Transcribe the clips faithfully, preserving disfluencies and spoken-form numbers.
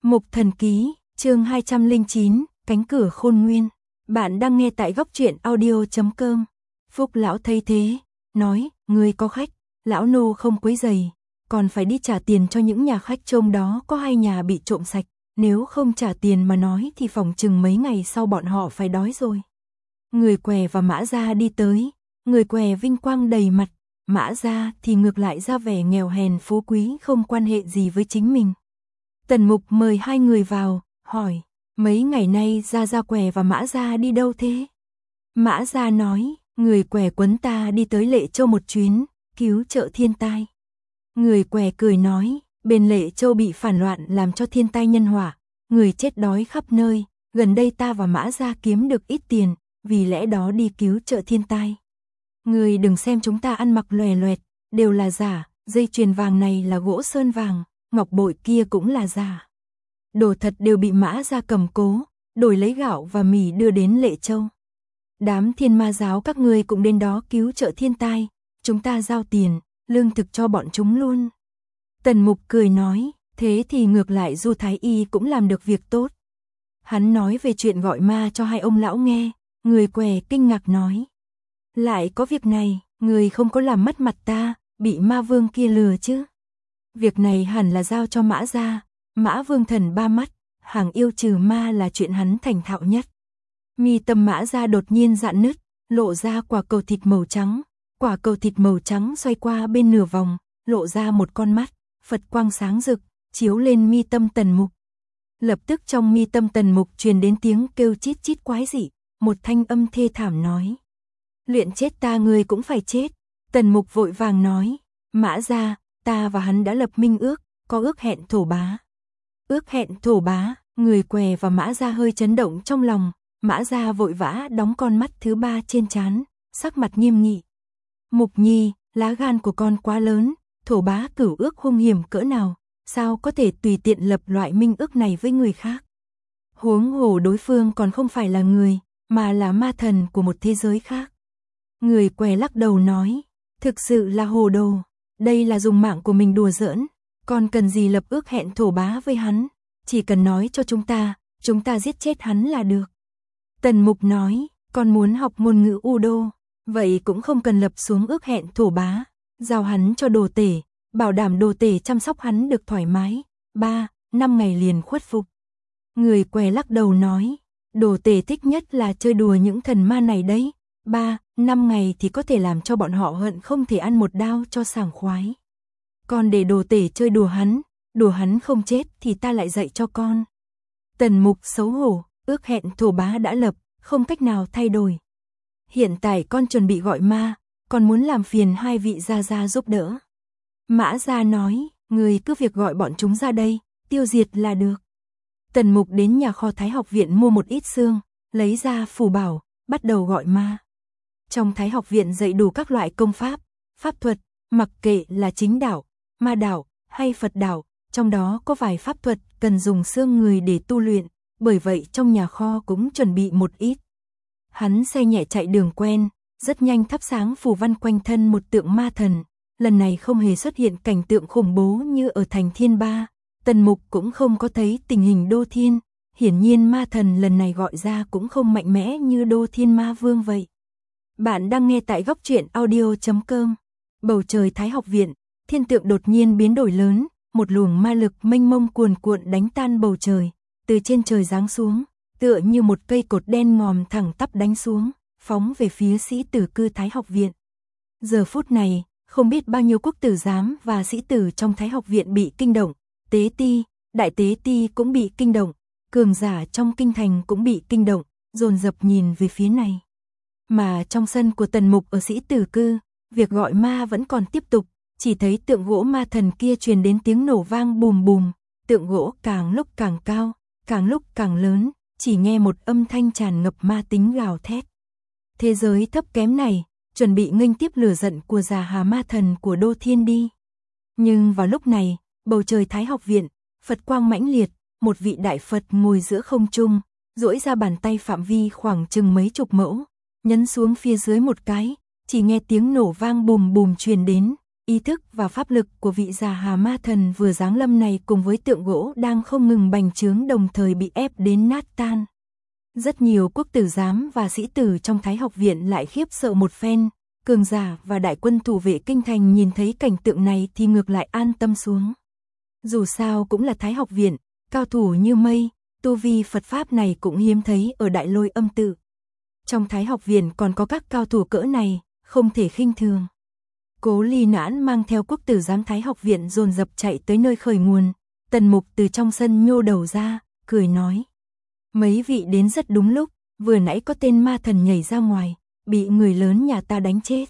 Mục Thần Ký, chương hai trăm lẻ chín, Cánh cửa khôn nguyên. Bạn đang nghe tại góc truyện audio chấm com. Phúc lão thấy thế, nói, người có khách, lão nô không quấy rầy, còn phải đi trả tiền cho những nhà khách trông đó có hai nhà bị trộm sạch, nếu không trả tiền mà nói thì phỏng chừng mấy ngày sau bọn họ phải đói rồi. Người què và Mã Gia đi tới, người què vinh quang đầy mặt, Mã Gia thì ngược lại ra vẻ nghèo hèn phú quý không quan hệ gì với chính mình. Tần Mục mời hai người vào, hỏi, mấy ngày nay Gia Gia què và Mã Gia đi đâu thế? Mã Gia nói, người què quấn ta đi tới Lệ Châu một chuyến, cứu trợ thiên tai. Người què cười nói, bên Lệ Châu bị phản loạn làm cho thiên tai nhân họa, người chết đói khắp nơi, gần đây ta và Mã Gia kiếm được ít tiền, vì lẽ đó đi cứu trợ thiên tai. Người đừng xem chúng ta ăn mặc lòe loẹt, đều là giả, dây chuyền vàng này là gỗ sơn vàng, ngọc bội kia cũng là giả. Đồ thật đều bị Mã Gia cầm cố, đổi lấy gạo và mì đưa đến Lệ Châu. Đám thiên ma giáo các ngươi cũng đến đó cứu trợ thiên tai, chúng ta giao tiền, lương thực cho bọn chúng luôn. Tần Mục cười nói, thế thì ngược lại Du Thái Y cũng làm được việc tốt. Hắn nói về chuyện gọi ma cho hai ông lão nghe, người què kinh ngạc nói. Lại có việc này, người không có làm mất mặt ta, bị ma vương kia lừa chứ. Việc này hẳn là giao cho Mã Gia, Mã Vương thần ba mắt, hàng yêu trừ ma là chuyện hắn thành thạo nhất. Mi tâm Mã Gia đột nhiên rạn nứt, lộ ra quả cầu thịt màu trắng, quả cầu thịt màu trắng xoay qua bên nửa vòng, lộ ra một con mắt, Phật quang sáng rực, chiếu lên mi tâm Tần Mục. Lập tức trong mi tâm Tần Mục truyền đến tiếng kêu chít chít quái dị, một thanh âm thê thảm nói. Luyện chết ta người cũng phải chết. Tần Mục vội vàng nói, Mã Gia, ta và hắn đã lập minh ước, có ước hẹn thổ bá. Ước hẹn thổ bá, người què và Mã Gia hơi chấn động trong lòng, Mã Gia vội vã đóng con mắt thứ ba trên trán, sắc mặt nghiêm nghị. Mục Nhi, lá gan của con quá lớn, thổ bá cửu ước hung hiểm cỡ nào, sao có thể tùy tiện lập loại minh ước này với người khác. Huống hồ đối phương còn không phải là người, mà là ma thần của một thế giới khác. Người què lắc đầu nói, thực sự là hồ đồ, đây là dùng mạng của mình đùa giỡn, còn cần gì lập ước hẹn thổ bá với hắn, chỉ cần nói cho chúng ta, chúng ta giết chết hắn là được. Tần Mục nói, con muốn học ngôn ngữ Udo, vậy cũng không cần lập xuống ước hẹn thổ bá, giao hắn cho đồ tể, bảo đảm đồ tể chăm sóc hắn được thoải mái, ba, năm ngày liền khuất phục. Người què lắc đầu nói, đồ tể thích nhất là chơi đùa những thần ma này đấy, ba, năm ngày thì có thể làm cho bọn họ hận không thể ăn một đao cho sảng khoái. Còn để đồ tể chơi đùa hắn, đùa hắn không chết thì ta lại dạy cho con. Tần Mục xấu hổ, ước hẹn thổ bá đã lập, không cách nào thay đổi. Hiện tại con chuẩn bị gọi ma, con muốn làm phiền hai vị gia gia giúp đỡ. Mã Gia nói, người cứ việc gọi bọn chúng ra đây, tiêu diệt là được. Tần Mục đến nhà kho Thái học viện mua một ít xương, lấy ra phù bảo, bắt đầu gọi ma. Trong Thái học viện dạy đủ các loại công pháp, pháp thuật, mặc kệ là chính đạo, ma đạo hay Phật đạo, trong đó có vài pháp thuật cần dùng xương người để tu luyện, bởi vậy trong nhà kho cũng chuẩn bị một ít. Hắn xe nhẹ chạy đường quen, rất nhanh thắp sáng phù văn quanh thân một tượng ma thần, lần này không hề xuất hiện cảnh tượng khủng bố như ở thành Thiên Ba, Tần Mục cũng không có thấy tình hình Đô Thiên, hiển nhiên ma thần lần này gọi ra cũng không mạnh mẽ như Đô Thiên Ma Vương vậy. Bạn đang nghe tại góc truyện audio chấm com. Bầu trời Thái học viện, thiên tượng đột nhiên biến đổi lớn, một luồng ma lực mênh mông cuồn cuộn đánh tan bầu trời, từ trên trời giáng xuống, tựa như một cây cột đen ngòm thẳng tắp đánh xuống, phóng về phía sĩ tử cư Thái học viện. Giờ phút này, không biết bao nhiêu quốc tử giám và sĩ tử trong Thái học viện bị kinh động, tế ti, đại tế ti cũng bị kinh động, cường giả trong kinh thành cũng bị kinh động, dồn dập nhìn về phía này. Mà trong sân của Tần Mục ở sĩ tử cư, việc gọi ma vẫn còn tiếp tục, chỉ thấy tượng gỗ ma thần kia truyền đến tiếng nổ vang bùm bùm, tượng gỗ càng lúc càng cao, càng lúc càng lớn, chỉ nghe một âm thanh tràn ngập ma tính gào thét. Thế giới thấp kém này, chuẩn bị nghênh tiếp lửa giận của già hà ma thần của Đô Thiên đi. Nhưng vào lúc này, bầu trời Thái học viện, Phật quang mãnh liệt, một vị đại Phật ngồi giữa không trung, duỗi ra bàn tay phạm vi khoảng chừng mấy chục mẫu, nhấn xuống phía dưới một cái, chỉ nghe tiếng nổ vang bùm bùm truyền đến, Ý thức và pháp lực của vị già Hà Ma Thần vừa giáng lâm này cùng với tượng gỗ đang không ngừng bành trướng đồng thời bị ép đến nát tan. Rất nhiều quốc tử giám và sĩ tử trong Thái học viện lại khiếp sợ một phen, cường giả và đại quân thủ vệ kinh thành nhìn thấy cảnh tượng này thì ngược lại an tâm xuống. Dù sao cũng là Thái học viện, cao thủ như mây, tu vi Phật Pháp này cũng hiếm thấy ở Đại Lôi Âm tự. Trong Thái học viện còn có các cao thủ cỡ này, không thể khinh thường. Cố Ly Noãn mang theo quốc tử giám Thái học viện dồn dập chạy tới nơi khởi nguồn, Tần Mục từ trong sân nhô đầu ra, cười nói. Mấy vị đến rất đúng lúc, vừa nãy có tên ma thần nhảy ra ngoài, bị người lớn nhà ta đánh chết.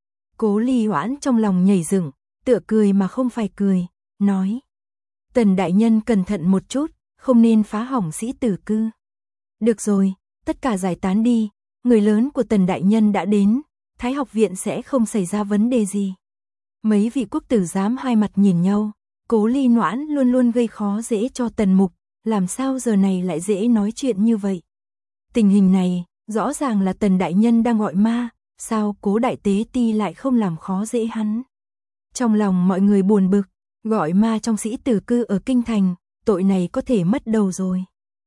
Cố Ly Noãn trong lòng nhảy dựng, tựa cười mà không phải cười, nói. Tần đại nhân cẩn thận một chút, không nên phá hỏng sĩ tử cư. Được rồi, tất cả giải tán đi, người lớn của Tần đại nhân đã đến, Thái học viện sẽ không xảy ra vấn đề gì. Mấy vị quốc tử giám hai mặt nhìn nhau, Cố Ly Noãn luôn luôn gây khó dễ cho Tần Mục, làm sao giờ này lại dễ nói chuyện như vậy. Tình hình này, rõ ràng là Tần đại nhân đang gọi ma, sao Cố đại tế ti lại không làm khó dễ hắn. Trong lòng mọi người buồn bực, gọi ma trong sĩ tử cư ở kinh thành, tội này có thể mất đầu rồi.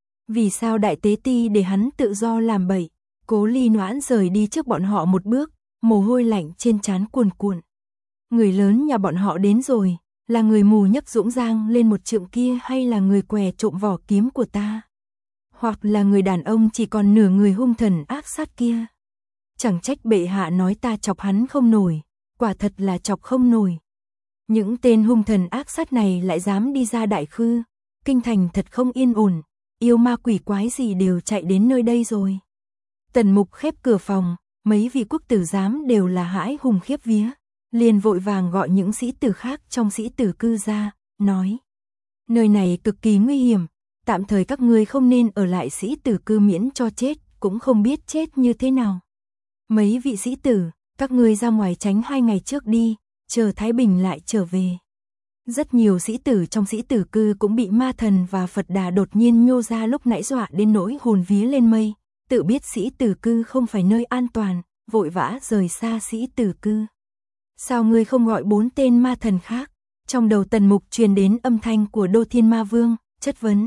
Vì sao đại tế ti để hắn tự do làm bậy? Cố Ly Noãn rời đi trước bọn họ một bước, mồ hôi lạnh trên trán cuồn cuộn. Người lớn nhà bọn họ đến rồi, là người mù nhấc dũng giang lên một trượng kia hay là người què trộm vỏ kiếm của ta? Hoặc là người đàn ông chỉ còn nửa người hung thần ác sát kia? Chẳng trách bệ hạ nói ta chọc hắn không nổi, quả thật là chọc không nổi. Những tên hung thần ác sát này lại dám đi ra đại khư, kinh thành thật không yên ổn, yêu ma quỷ quái gì đều chạy đến nơi đây rồi. Tần Mục khép cửa phòng, mấy vị quốc tử giám đều là hãi hùng khiếp vía, liền vội vàng gọi những sĩ tử khác trong sĩ tử cư ra, nói. Nơi này cực kỳ nguy hiểm, tạm thời các ngươi không nên ở lại sĩ tử cư miễn cho chết, cũng không biết chết như thế nào. Mấy vị sĩ tử, các ngươi ra ngoài tránh hai ngày trước đi, chờ Thái Bình lại trở về. Rất nhiều sĩ tử trong sĩ tử cư cũng bị ma thần và Phật Đà đột nhiên nhô ra lúc nãy dọa đến nỗi hồn vía lên mây, tự biết sĩ tử cư không phải nơi an toàn, vội vã rời xa sĩ tử cư. Sao ngươi không gọi bốn tên ma thần khác? Trong đầu Tần Mục truyền đến âm thanh của Đô Thiên Ma Vương, chất vấn.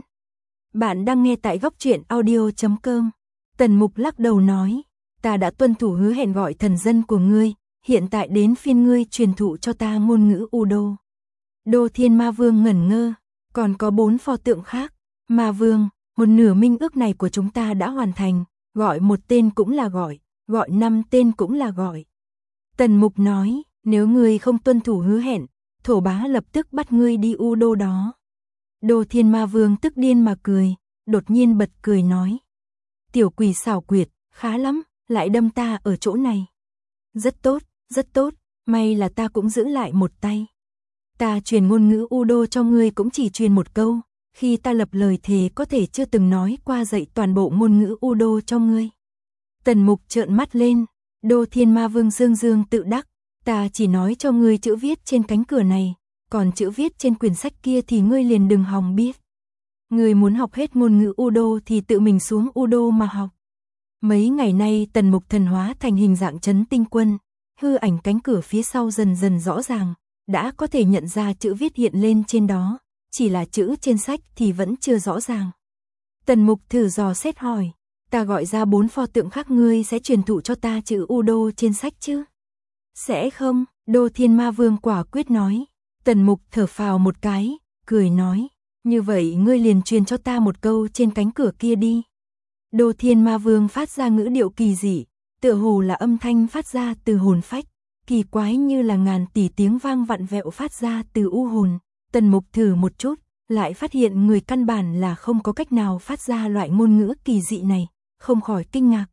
Bạn đang nghe tại góc truyện audio chấm com. Tần Mục lắc đầu nói, ta đã tuân thủ hứa hẹn gọi thần dân của ngươi, hiện tại đến phiên ngươi truyền thụ cho ta ngôn ngữ Udo. Đô Thiên Ma Vương ngẩn ngơ, còn có bốn pho tượng khác. Ma Vương, một nửa minh ước này của chúng ta đã hoàn thành, gọi một tên cũng là gọi, gọi năm tên cũng là gọi. Tần Mục nói, nếu ngươi không tuân thủ hứa hẹn, thổ bá lập tức bắt ngươi đi Udo đó. Đô Thiên Ma Vương tức điên mà cười, đột nhiên bật cười nói. Tiểu quỷ xảo quyệt, khá lắm, lại đâm ta ở chỗ này. Rất tốt, rất tốt, may là ta cũng giữ lại một tay. Ta truyền ngôn ngữ Udo cho ngươi cũng chỉ truyền một câu, khi ta lập lời thề có thể chưa từng nói qua dạy toàn bộ ngôn ngữ Udo cho ngươi. Tần Mục trợn mắt lên, Đô Thiên Ma Vương dương dương tự đắc, ta chỉ nói cho ngươi chữ viết trên cánh cửa này, còn chữ viết trên quyển sách kia thì ngươi liền đừng hòng biết. Ngươi muốn học hết ngôn ngữ Udo thì tự mình xuống Udo mà học. Mấy ngày nay Tần Mục thần hóa thành hình dạng trấn tinh quân, hư ảnh cánh cửa phía sau dần dần rõ ràng, đã có thể nhận ra chữ viết hiện lên trên đó, chỉ là chữ trên sách thì vẫn chưa rõ ràng. Tần Mục thử dò xét hỏi, ta gọi ra bốn pho tượng khác ngươi sẽ truyền thụ cho ta chữ Udo trên sách chứ? Sẽ không, Đô Thiên Ma Vương quả quyết nói. Tần Mục thở phào một cái, cười nói, như vậy ngươi liền truyền cho ta một câu trên cánh cửa kia đi. Đô Thiên Ma Vương phát ra ngữ điệu kỳ dị, tựa hồ là âm thanh phát ra từ hồn phách, kỳ quái như là ngàn tỷ tiếng vang vặn vẹo phát ra từ u hồn. Tần Mục thử một chút, lại phát hiện người căn bản là không có cách nào phát ra loại ngôn ngữ kỳ dị này, không khỏi kinh ngạc.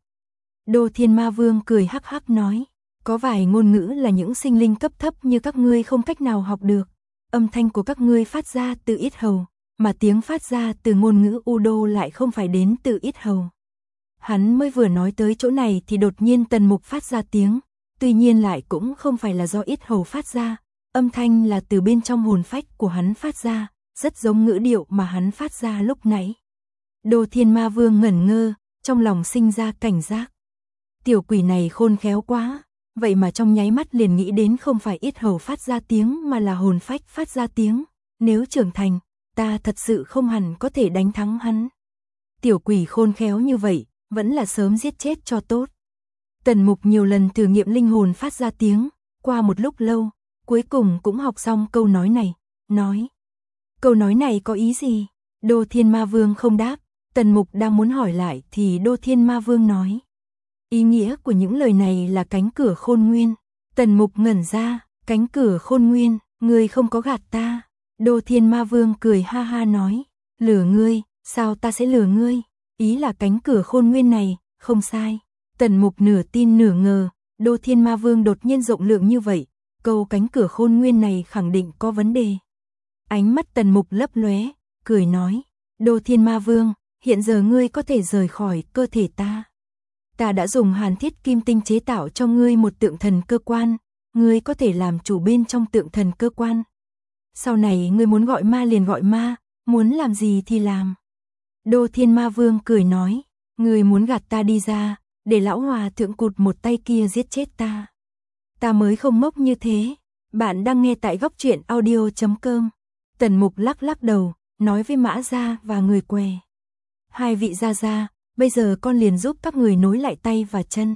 Đô Thiên Ma Vương cười hắc hắc nói, có vài ngôn ngữ là những sinh linh cấp thấp như các ngươi không cách nào học được. Âm thanh của các ngươi phát ra từ yết hầu, mà tiếng phát ra từ ngôn ngữ Udo lại không phải đến từ yết hầu. Hắn mới vừa nói tới chỗ này thì đột nhiên Tần Mục phát ra tiếng, tuy nhiên lại cũng không phải là do yết hầu phát ra, âm thanh là từ bên trong hồn phách của hắn phát ra, rất giống ngữ điệu mà hắn phát ra lúc nãy. Đô Thiên Ma Vương ngẩn ngơ, trong lòng sinh ra cảnh giác. Tiểu quỷ này khôn khéo quá, vậy mà trong nháy mắt liền nghĩ đến không phải yết hầu phát ra tiếng mà là hồn phách phát ra tiếng, nếu trưởng thành, ta thật sự không hẳn có thể đánh thắng hắn. Tiểu quỷ khôn khéo như vậy, vẫn là sớm giết chết cho tốt. Tần Mục nhiều lần thử nghiệm linh hồn phát ra tiếng, qua một lúc lâu, cuối cùng cũng học xong câu nói này, nói. Câu nói này có ý gì? Đô Thiên Ma Vương không đáp, Tần Mục đang muốn hỏi lại thì Đô Thiên Ma Vương nói. Ý nghĩa của những lời này là cánh cửa khôn nguyên. Tần Mục ngẩn ra, cánh cửa khôn nguyên, ngươi không có gạt ta. Đô Thiên Ma Vương cười ha ha nói, lừa ngươi, sao ta sẽ lừa ngươi? Ý là cánh cửa khôn nguyên này, không sai. Tần Mục nửa tin nửa ngờ, Đô Thiên Ma Vương đột nhiên rộng lượng như vậy, câu cánh cửa khôn nguyên này khẳng định có vấn đề. Ánh mắt Tần Mục lấp lóe, cười nói, Đô Thiên Ma Vương, hiện giờ ngươi có thể rời khỏi cơ thể ta. Ta đã dùng hàn thiết kim tinh chế tạo cho ngươi một tượng thần cơ quan, ngươi có thể làm chủ bên trong tượng thần cơ quan. Sau này ngươi muốn gọi ma liền gọi ma, muốn làm gì thì làm. Đô Thiên Ma Vương cười nói, ngươi muốn gạt ta đi ra, để lão hòa thượng cụt một tay kia giết chết ta. Ta mới không ngốc như thế. Bạn đang nghe tại góc truyện audio chấm com. Tần Mục lắc lắc đầu, nói với Mã Gia và người què. Hai vị gia gia, bây giờ con liền giúp các người nối lại tay và chân.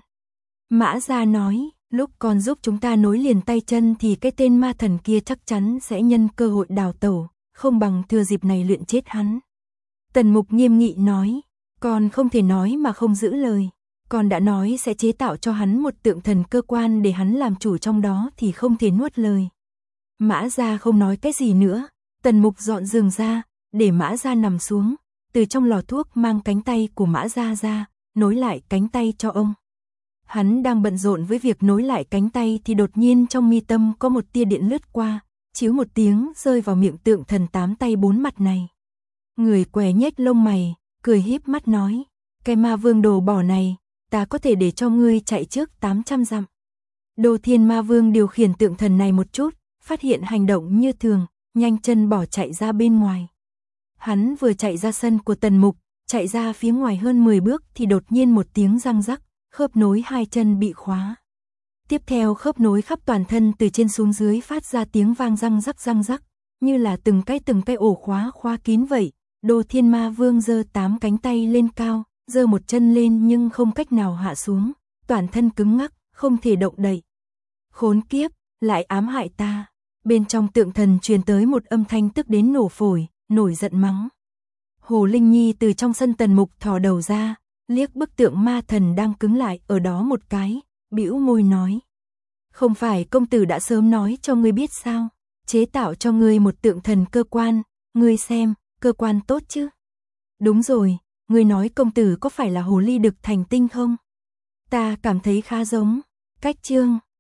Mã Gia nói, lúc con giúp chúng ta nối liền tay chân thì cái tên ma thần kia chắc chắn sẽ nhân cơ hội đào tẩu, không bằng thừa dịp này luyện chết hắn. Tần Mục nghiêm nghị nói, con không thể nói mà không giữ lời. Con đã nói sẽ chế tạo cho hắn một tượng thần cơ quan để hắn làm chủ trong đó thì không thể nuốt lời. Mã Gia không nói cái gì nữa, Tần Mục dọn giường ra, để Mã Gia nằm xuống, từ trong lò thuốc mang cánh tay của Mã Gia ra, nối lại cánh tay cho ông. Hắn đang bận rộn với việc nối lại cánh tay thì đột nhiên trong mi tâm có một tia điện lướt qua, chiếu một tiếng rơi vào miệng tượng thần tám tay bốn mặt này. Người què nhếch lông mày, cười híp mắt nói, cái ma vương đồ bỏ này, ta có thể để cho ngươi chạy trước tám trăm dặm. Đô Thiên Ma Vương điều khiển tượng thần này một chút, phát hiện hành động như thường, nhanh chân bỏ chạy ra bên ngoài. Hắn vừa chạy ra sân của Tần Mục, chạy ra phía ngoài hơn mười bước thì đột nhiên một tiếng răng rắc, khớp nối hai chân bị khóa. Tiếp theo khớp nối khắp toàn thân từ trên xuống dưới phát ra tiếng vang răng rắc răng rắc, như là từng cái từng cái ổ khóa khóa kín vậy. Đô Thiên Ma Vương giơ tám cánh tay lên cao, giơ một chân lên nhưng không cách nào hạ xuống, toàn thân cứng ngắc, không thể động đậy. Khốn kiếp, lại ám hại ta. Bên trong tượng thần truyền tới một âm thanh tức đến nổ phổi, nổi giận mắng. Hồ Linh Nhi từ trong sân Tần Mục thò đầu ra, liếc bức tượng ma thần đang cứng lại ở đó một cái, bĩu môi nói. Không phải công tử đã sớm nói cho ngươi biết sao, chế tạo cho ngươi một tượng thần cơ quan, ngươi xem, cơ quan tốt chứ. Đúng rồi, ngươi nói công tử có phải là hồ ly đực thành tinh không? Ta cảm thấy khá giống. Cách chương